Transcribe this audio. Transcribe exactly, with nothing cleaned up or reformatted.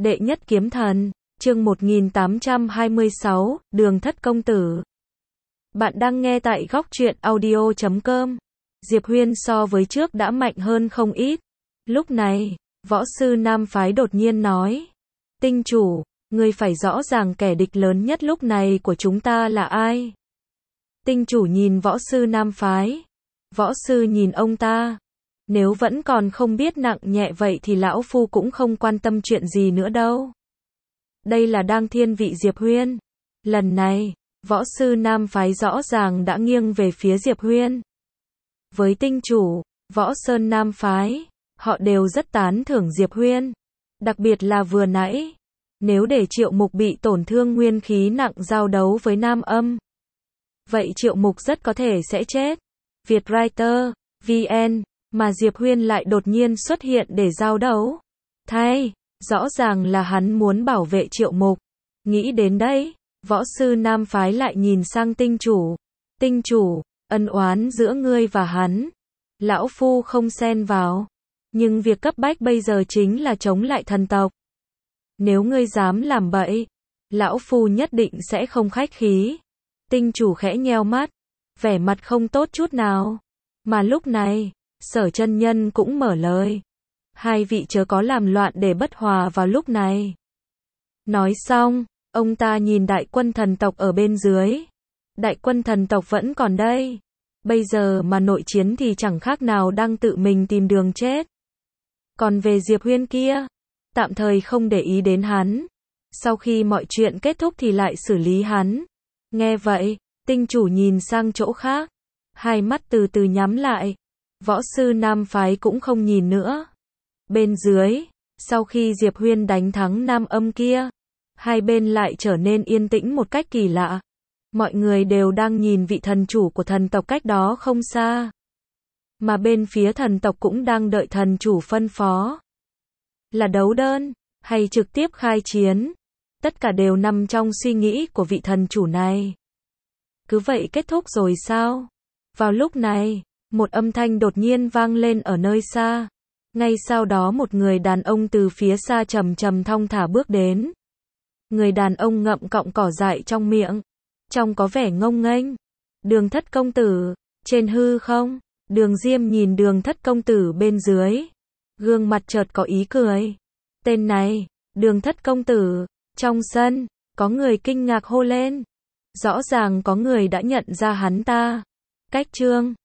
Đệ nhất kiếm thần, chương một nghìn tám trăm hai mươi sáu, Đường Thất Công Tử. Bạn đang nghe tại góc truyện audio chấm com. Diệp Huyên so với trước đã mạnh hơn không ít. Lúc này, võ sư Nam Phái đột nhiên nói. Tinh chủ, ngươi phải rõ ràng kẻ địch lớn nhất lúc này của chúng ta là ai. Tinh chủ nhìn võ sư Nam Phái. Võ sư nhìn ông ta. Nếu vẫn còn không biết nặng nhẹ vậy thì lão phu cũng không quan tâm chuyện gì nữa đâu. Đây là đang thiên vị Diệp Huyên. Lần này, võ sư Nam Phái rõ ràng đã nghiêng về phía Diệp Huyên. Với tinh chủ, võ sơn Nam Phái, họ đều rất tán thưởng Diệp Huyên. Đặc biệt là vừa nãy, nếu để Triệu Mục bị tổn thương nguyên khí nặng giao đấu với Nam Âm, vậy Triệu Mục rất có thể sẽ chết. Vietwriter, vê en, mà Diệp Huyên lại đột nhiên xuất hiện để giao đấu. Thay, rõ ràng là hắn muốn bảo vệ Triệu Mục. Nghĩ đến đấy, võ sư Nam Phái lại nhìn sang tinh chủ. Tinh chủ, ân oán giữa ngươi và hắn, lão phu không xen vào. Nhưng việc cấp bách bây giờ chính là chống lại thần tộc. Nếu ngươi dám làm bậy, lão phu nhất định sẽ không khách khí. Tinh chủ khẽ nheo mắt, vẻ mặt không tốt chút nào. Mà lúc này, Sở chân nhân cũng mở lời. Hai vị chớ có làm loạn để bất hòa vào lúc này. Nói xong, ông ta nhìn đại quân thần tộc ở bên dưới. Đại quân thần tộc vẫn còn đây. Bây giờ mà nội chiến thì chẳng khác nào đang tự mình tìm đường chết. Còn về Diệp Huyên kia, tạm thời không để ý đến hắn. Sau khi mọi chuyện kết thúc thì lại xử lý hắn. Nghe vậy, tinh chủ nhìn sang chỗ khác. Hai mắt từ từ nhắm lại. Võ sư Nam Phái cũng không nhìn nữa. Bên dưới, sau khi Diệp Huyên đánh thắng Nam Âm kia, hai bên lại trở nên yên tĩnh một cách kỳ lạ. Mọi người đều đang nhìn vị thần chủ của thần tộc cách đó không xa. Mà bên phía thần tộc cũng đang đợi thần chủ phân phó. Là đấu đơn, hay trực tiếp khai chiến. Tất cả đều nằm trong suy nghĩ của vị thần chủ này. Cứ vậy kết thúc rồi sao? Vào lúc này, một âm thanh đột nhiên vang lên ở nơi xa. Ngay sau đó một người đàn ông từ phía xa trầm trầm thong thả bước đến. Người đàn ông ngậm cọng cỏ dại trong miệng, trông có vẻ ngông nghênh. Đường Thất Công Tử, trên hư không? Đường Diêm nhìn Đường Thất Công Tử bên dưới. Gương mặt chợt có ý cười. Tên này, Đường Thất Công Tử. Trong sân, có người kinh ngạc hô lên. Rõ ràng có người đã nhận ra hắn ta. Cách chương